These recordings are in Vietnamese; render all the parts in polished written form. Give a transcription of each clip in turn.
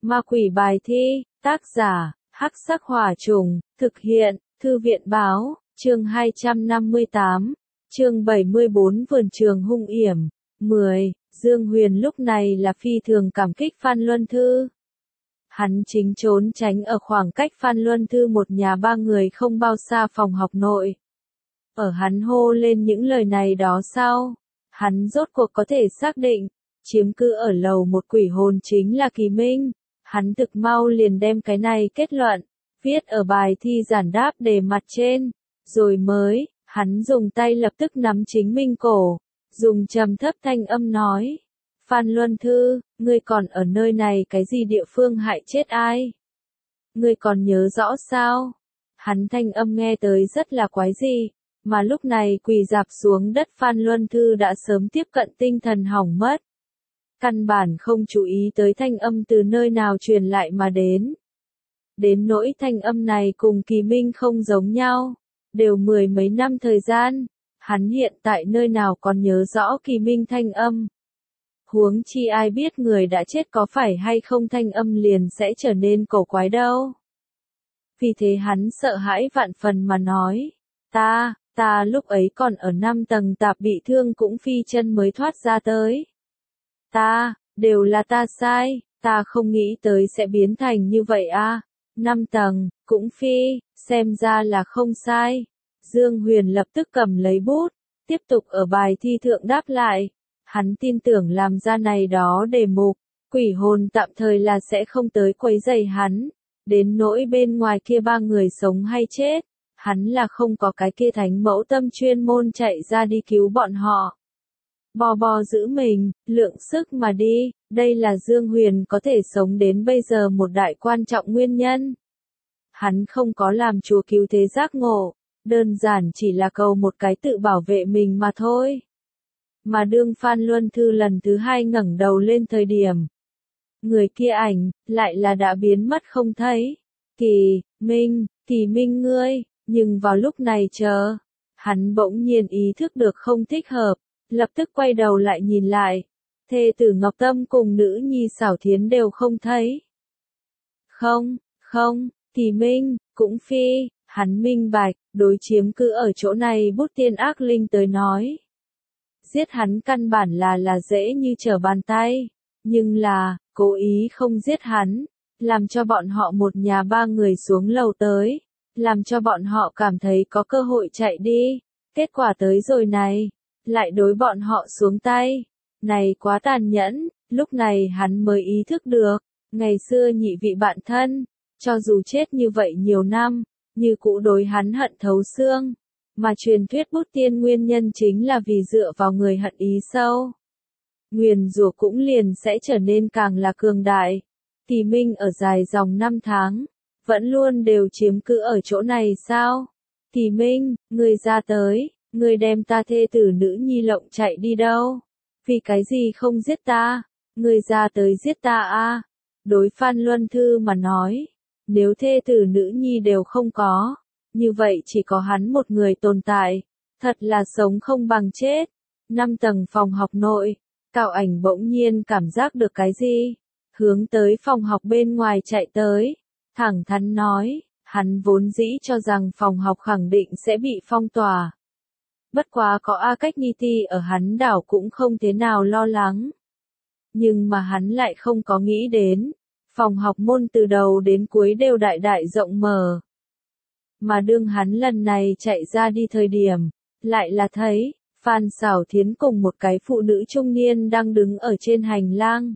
Ma quỷ bài thi, tác giả, Hắc Sắc Hỏa Trùng, thực hiện, Thư viện báo, chương 258, chương 74 Vườn trường hung yểm, 10, Dương Huyền lúc này là phi thường cảm kích Phan Luân Thư. Hắn chính trốn tránh ở khoảng cách Phan Luân Thư một nhà ba người không bao xa phòng học nội. Ở hắn hô lên những lời này đó sau, hắn rốt cuộc có thể xác định, chiếm cư ở lầu một quỷ hồn chính là Kỳ Minh. Hắn thực mau liền đem cái này kết luận, viết ở bài thi giản đáp đề mặt trên, rồi mới, hắn dùng tay lập tức nắm chính Minh cổ, dùng trầm thấp thanh âm nói, Phan Luân Thư, ngươi còn ở nơi này cái gì địa phương hại chết ai? Ngươi còn nhớ rõ sao? Hắn thanh âm nghe tới rất là quái dị, mà lúc này quỳ rạp xuống đất Phan Luân Thư đã sớm tiếp cận tinh thần hỏng mất. Căn bản không chú ý tới thanh âm từ nơi nào truyền lại mà đến. Đến nỗi thanh âm này cùng Kỳ Minh không giống nhau, đều mười mấy năm thời gian, hắn hiện tại nơi nào còn nhớ rõ Kỳ Minh thanh âm. Huống chi ai biết người đã chết có phải hay không thanh âm liền sẽ trở nên cổ quái đâu. Vì thế hắn sợ hãi vạn phần mà nói, ta lúc ấy còn ở 5 tầng tạp bị thương cũng phi chân mới thoát ra tới. Đều là ta sai, ta không nghĩ tới sẽ biến thành như vậy a. 5 tầng, cũng phi, xem ra là không sai. Dương Huyền lập tức cầm lấy bút, tiếp tục ở bài thi thượng đáp lại. Hắn tin tưởng làm ra này đó đề mục, quỷ hồn tạm thời là sẽ không tới quấy rầy hắn. Đến nỗi bên ngoài kia ba người sống hay chết, hắn là không có cái kia thánh mẫu tâm chuyên môn chạy ra đi cứu bọn họ. Bò giữ mình, lượng sức mà đi, đây là Dương Huyền có thể sống đến bây giờ một đại quan trọng nguyên nhân. Hắn không có làm chúa cứu thế giác ngộ, đơn giản chỉ là cầu một cái tự bảo vệ mình mà thôi. Mà đương Phan Luân Thư lần thứ hai ngẩng đầu lên thời điểm, người kia ảnh, lại là đã biến mất không thấy. Kỳ Minh ngươi, nhưng vào lúc này hắn bỗng nhiên ý thức được không thích hợp. Lập tức quay đầu lại nhìn lại, thê tử Ngọc Tâm cùng nữ nhi Xảo Thiến đều không thấy. Không, Kỳ Minh, cũng phi, hắn minh bạch, đối chiếm cứ ở chỗ này bút tiên ác linh tới nói. Giết hắn căn bản là dễ như trở bàn tay, nhưng là, cố ý không giết hắn, làm cho bọn họ một nhà ba người xuống lầu tới, làm cho bọn họ cảm thấy có cơ hội chạy đi, kết quả tới rồi này. Lại đối bọn họ xuống tay, này quá tàn nhẫn, lúc này hắn mới ý thức được, ngày xưa nhị vị bạn thân, cho dù chết như vậy nhiều năm, như cũ đối hắn hận thấu xương, mà truyền thuyết bút tiên nguyên nhân chính là vì dựa vào người hận ý sâu. Nguyền rủa cũng liền sẽ trở nên càng là cường đại. Kỳ Minh ở dài dòng 5 tháng, vẫn luôn đều chiếm cứ ở chỗ này sao? Kỳ Minh, người ra tới. Ngươi đem ta thê tử nữ nhi lộng chạy đi đâu? Vì cái gì không giết ta? Ngươi ra tới giết ta a. Đối Phan Luân Thư mà nói, nếu thê tử nữ nhi đều không có, như vậy chỉ có hắn một người tồn tại, thật là sống không bằng chết. 5 tầng phòng học nội, Cao Ảnh bỗng nhiên cảm giác được cái gì, hướng tới phòng học bên ngoài chạy tới, thẳng thắn nói, hắn vốn dĩ cho rằng phòng học khẳng định sẽ bị phong tỏa. Bất quá có A Cách Nhi Ti ở hắn đảo cũng không thế nào lo lắng. Nhưng mà hắn lại không có nghĩ đến, phòng học môn từ đầu đến cuối đều đại rộng mở. Mà đương hắn lần này chạy ra đi thời điểm, lại là thấy, Phan Xảo Thiến cùng một cái phụ nữ trung niên đang đứng ở trên hành lang.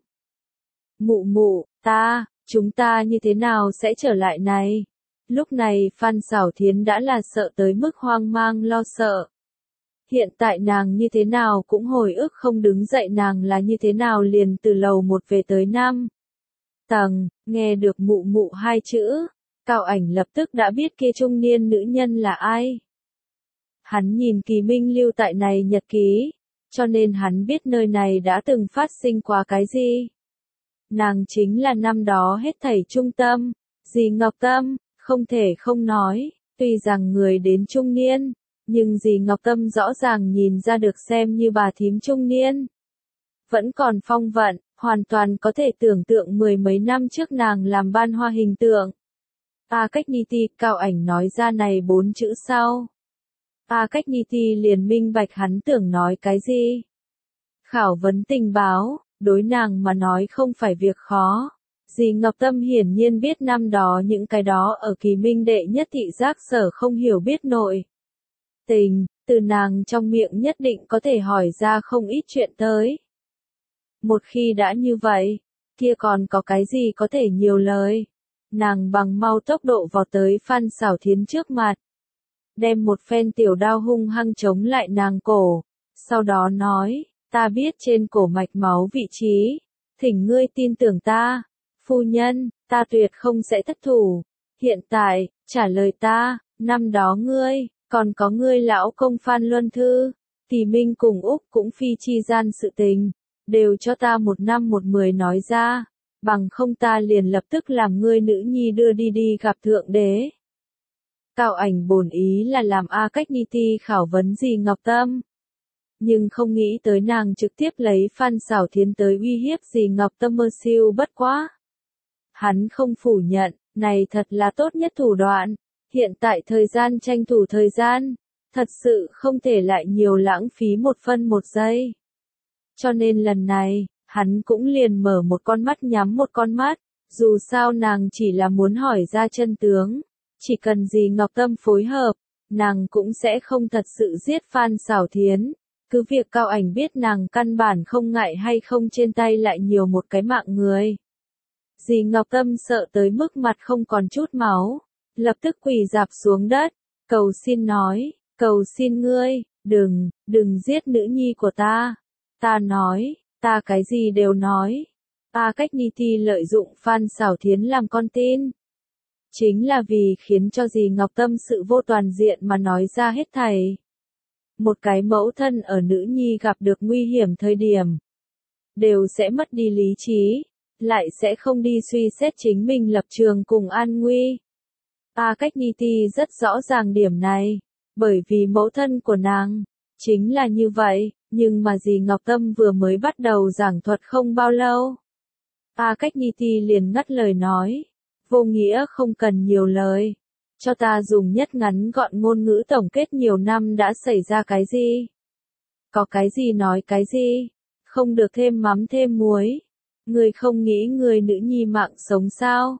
Mụ, chúng ta như thế nào sẽ trở lại này? Lúc này Phan Xảo Thiến đã là sợ tới mức hoang mang lo sợ. Hiện tại nàng như thế nào cũng hồi ức không đứng dậy nàng là như thế nào liền từ lầu 1 về tới 5 tầng, nghe được mụ 2 chữ, Cao Ảnh lập tức đã biết kia trung niên nữ nhân là ai. Hắn nhìn Kỳ Minh lưu tại này nhật ký, cho nên hắn biết nơi này đã từng phát sinh qua cái gì. Nàng chính là năm đó hết thảy trung tâm, dì Ngọc Tâm, không thể không nói, tuy rằng người đến trung niên. Nhưng dì Ngọc Tâm rõ ràng nhìn ra được xem như bà thím trung niên. Vẫn còn phong vận, hoàn toàn có thể tưởng tượng mười mấy năm trước nàng làm ban hoa hình tượng. A Cách Ni Ti, Cao Ảnh nói ra này 4 chữ sau. A Cách Ni Ti liền minh bạch hắn tưởng nói cái gì. Khảo vấn tình báo, đối nàng mà nói không phải việc khó. Dì Ngọc Tâm hiển nhiên biết năm đó những cái đó ở Kỳ Minh đệ nhất thị giác sở không hiểu biết nội tình, từ nàng trong miệng nhất định có thể hỏi ra không ít chuyện tới. Một khi đã như vậy, kia còn có cái gì có thể nhiều lời. Nàng bằng mau tốc độ vào tới Phan Xảo Thiến trước mặt. Đem một phen tiểu đao hung hăng chống lại nàng cổ. Sau đó nói, ta biết trên cổ mạch máu vị trí. Thỉnh ngươi tin tưởng ta. Phu nhân, ta tuyệt không sẽ thất thủ. Hiện tại, trả lời ta, năm đó ngươi, còn có ngươi lão công Phan Luân Thư, Tỷ Minh cùng Úc cũng phi chi gian sự tình, đều cho ta 1 năm 1 10 nói ra, bằng không ta liền lập tức làm ngươi nữ nhi đưa đi gặp Thượng Đế. Cao Ảnh bổn ý là làm A Cách Ni Ti khảo vấn dì Ngọc Tâm. Nhưng không nghĩ tới nàng trực tiếp lấy Phan Xảo Thiến tới uy hiếp dì Ngọc Tâm mơ siêu bất quá. Hắn không phủ nhận, này thật là tốt nhất thủ đoạn. Hiện tại thời gian tranh thủ thời gian, thật sự không thể lại nhiều lãng phí 1 phân 1 giây. Cho nên lần này, hắn cũng liền mở một con mắt nhắm một con mắt, dù sao nàng chỉ là muốn hỏi ra chân tướng. Chỉ cần dì Ngọc Tâm phối hợp, nàng cũng sẽ không thật sự giết Phan Xảo Thiến. Cứ việc Cao Ảnh biết nàng căn bản không ngại hay không trên tay lại nhiều một cái mạng người. Dì Ngọc Tâm sợ tới mức mặt không còn chút máu, lập tức quỳ rạp xuống đất, cầu xin nói, cầu xin ngươi, đừng giết nữ nhi của ta. Ta nói, ta cái gì đều nói. A Cách Ni Ti lợi dụng Phan Xảo Thiến làm con tin. Chính là vì khiến cho dì Ngọc Tâm sự vô toàn diện mà nói ra hết thảy. Một cái mẫu thân ở nữ nhi gặp được nguy hiểm thời điểm, đều sẽ mất đi lý trí, lại sẽ không đi suy xét chính mình lập trường cùng an nguy. A Cách Ni Ti rất rõ ràng điểm này, bởi vì mẫu thân của nàng, chính là như vậy, nhưng mà dì Ngọc Tâm vừa mới bắt đầu giảng thuật không bao lâu. A Cách Ni Ti liền ngắt lời nói, vô nghĩa không cần nhiều lời, cho ta dùng nhất ngắn gọn ngôn ngữ tổng kết nhiều năm đã xảy ra cái gì. Có cái gì nói cái gì, không được thêm mắm thêm muối. Ngươi không nghĩ người nữ nhi mạng sống sao?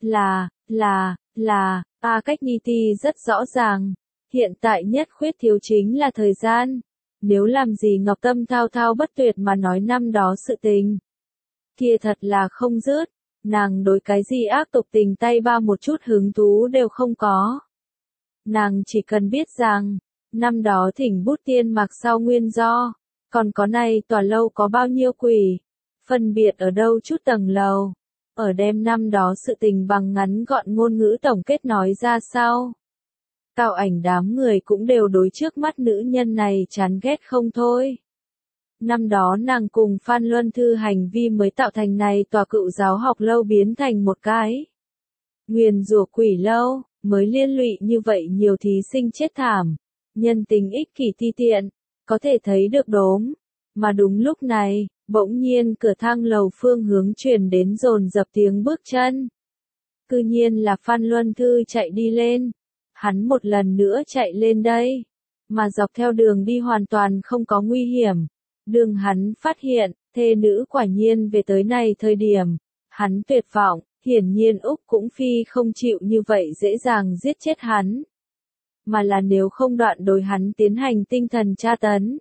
Là, A Cách Ni Ti rất rõ ràng, hiện tại nhất khuyết thiếu chính là thời gian. Nếu làm gì Ngọc Tâm thao thao bất tuyệt mà nói năm đó sự tình, kia thật là không dứt, nàng đối cái gì ác tục tình tay ba một chút hứng thú đều không có. Nàng chỉ cần biết rằng, năm đó thỉnh bút tiên mặc sau nguyên do, còn có này tòa lâu có bao nhiêu quỷ, phân biệt ở đâu chút tầng lầu, ở đêm năm đó sự tình bằng ngắn gọn ngôn ngữ tổng kết nói ra sau. Cao Ảnh đám người cũng đều đối trước mắt nữ nhân này chán ghét không thôi. Năm đó nàng cùng Phan Luân Thư hành vi mới tạo thành này tòa Cựu Giáo học lâu biến thành một cái nguyền rủa quỷ lâu, mới liên lụy như vậy nhiều thí sinh chết thảm. Nhân tình ích kỷ ti tiện, có thể thấy được đốm. Mà đúng lúc này, bỗng nhiên cửa thang lầu phương hướng truyền đến dồn dập tiếng bước chân. Cư nhiên là Phan Luân Thư chạy đi lên. Hắn một lần nữa chạy lên đây, mà dọc theo đường đi hoàn toàn không có nguy hiểm. Đường hắn phát hiện, thê nữ quả nhiên về tới này thời điểm, hắn tuyệt vọng, hiển nhiên Úc cũng phi không chịu như vậy dễ dàng giết chết hắn. Mà là nếu không đoạn đối hắn tiến hành tinh thần tra tấn.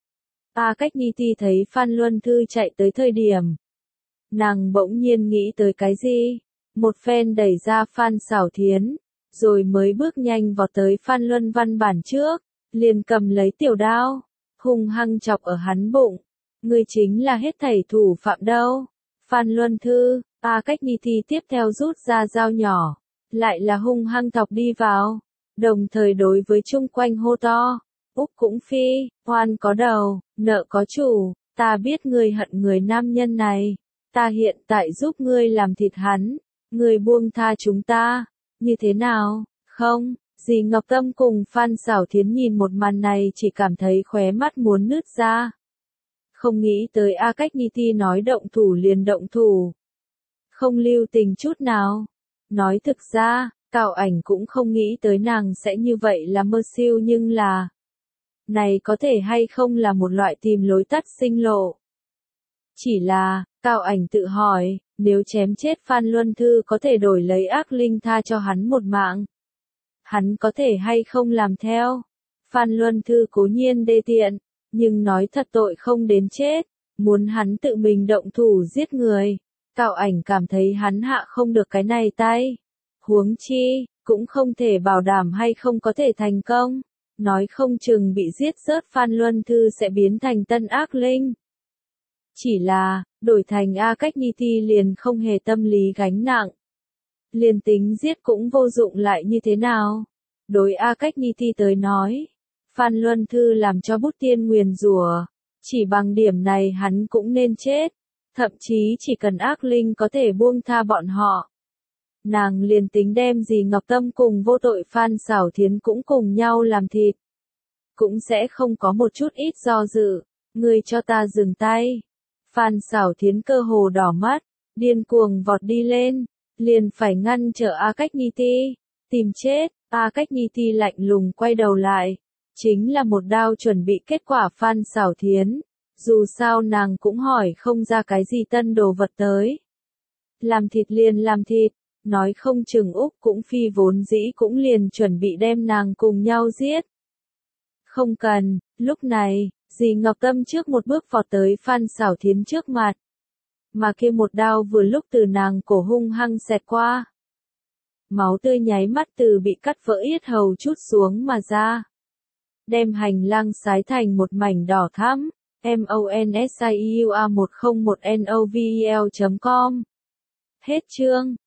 A Cách Ni Ti thấy Phan Luân Thư chạy tới thời điểm, nàng bỗng nhiên nghĩ tới cái gì, một phen đẩy ra Phan Xảo Thiến, rồi mới bước nhanh vào tới Phan Luân Văn Bản trước, liền cầm lấy tiểu đao, hung hăng chọc ở hắn bụng. Ngươi chính là hết thảy thủ phạm đâu. Phan Luân Thư, A Cách Ni Ti tiếp theo rút ra dao nhỏ, lại là hung hăng thọc đi vào, đồng thời đối với chung quanh hô to. Úc cũng phi, oan có đầu, nợ có chủ, ta biết ngươi hận người nam nhân này, ta hiện tại giúp ngươi làm thịt hắn, ngươi buông tha chúng ta, như thế nào, không? Dì Ngọc Tâm cùng Phan Xảo Thiến nhìn một màn này chỉ cảm thấy khóe mắt muốn nứt ra. Không nghĩ tới A Cách Nhi Ti nói động thủ liền động thủ. Không lưu tình chút nào. Nói thực ra, Cao Ảnh cũng không nghĩ tới nàng sẽ như vậy là mơ siêu nhưng là. Này có thể hay không là một loại tìm lối tắt sinh lộ. Chỉ là, Cao Ảnh tự hỏi, nếu chém chết Phan Luân Thư có thể đổi lấy ác linh tha cho hắn một mạng. Hắn có thể hay không làm theo. Phan Luân Thư cố nhiên đê tiện, nhưng nói thật tội không đến chết, muốn hắn tự mình động thủ giết người. Cao Ảnh cảm thấy hắn hạ không được cái này tay. Huống chi, cũng không thể bảo đảm hay không có thể thành công. Nói không chừng bị giết rớt Phan Luân Thư sẽ biến thành tân ác linh. Chỉ là, đổi thành A Cách Nhi Ti liền không hề tâm lý gánh nặng. Liền tính giết cũng vô dụng lại như thế nào? Đối A Cách Nhi Ti tới nói, Phan Luân Thư làm cho bút tiên nguyền rủa, chỉ bằng điểm này hắn cũng nên chết. Thậm chí chỉ cần ác linh có thể buông tha bọn họ. Nàng liền tính đem gì Ngọc Tâm cùng vô tội Phan Xảo Thiến cũng cùng nhau làm thịt. Cũng sẽ không có một chút ít do dự. Ngươi cho ta dừng tay. Phan Xảo Thiến cơ hồ đỏ mắt, điên cuồng vọt đi lên, liền phải ngăn trở A Cách Nhi Ti, tìm chết. A Cách Nhi Ti lạnh lùng quay đầu lại, chính là một đao chuẩn bị kết quả Phan Xảo Thiến, dù sao nàng cũng hỏi không ra cái gì tân đồ vật tới. Làm thịt liền làm thịt, nói không chừng Úc cũng phi vốn dĩ cũng liền chuẩn bị đem nàng cùng nhau giết. Không cần, lúc này, dì Ngọc Tâm trước một bước vọt tới Phan Xảo Thiến trước mặt. Mà kia một đao vừa lúc từ nàng cổ hung hăng xẹt qua. Máu tươi nháy mắt từ bị cắt vỡ yết hầu chút xuống mà ra. Đem hành lang xái thành một mảnh đỏ thắm. MONSIUA101NOVEL.com Hết chương.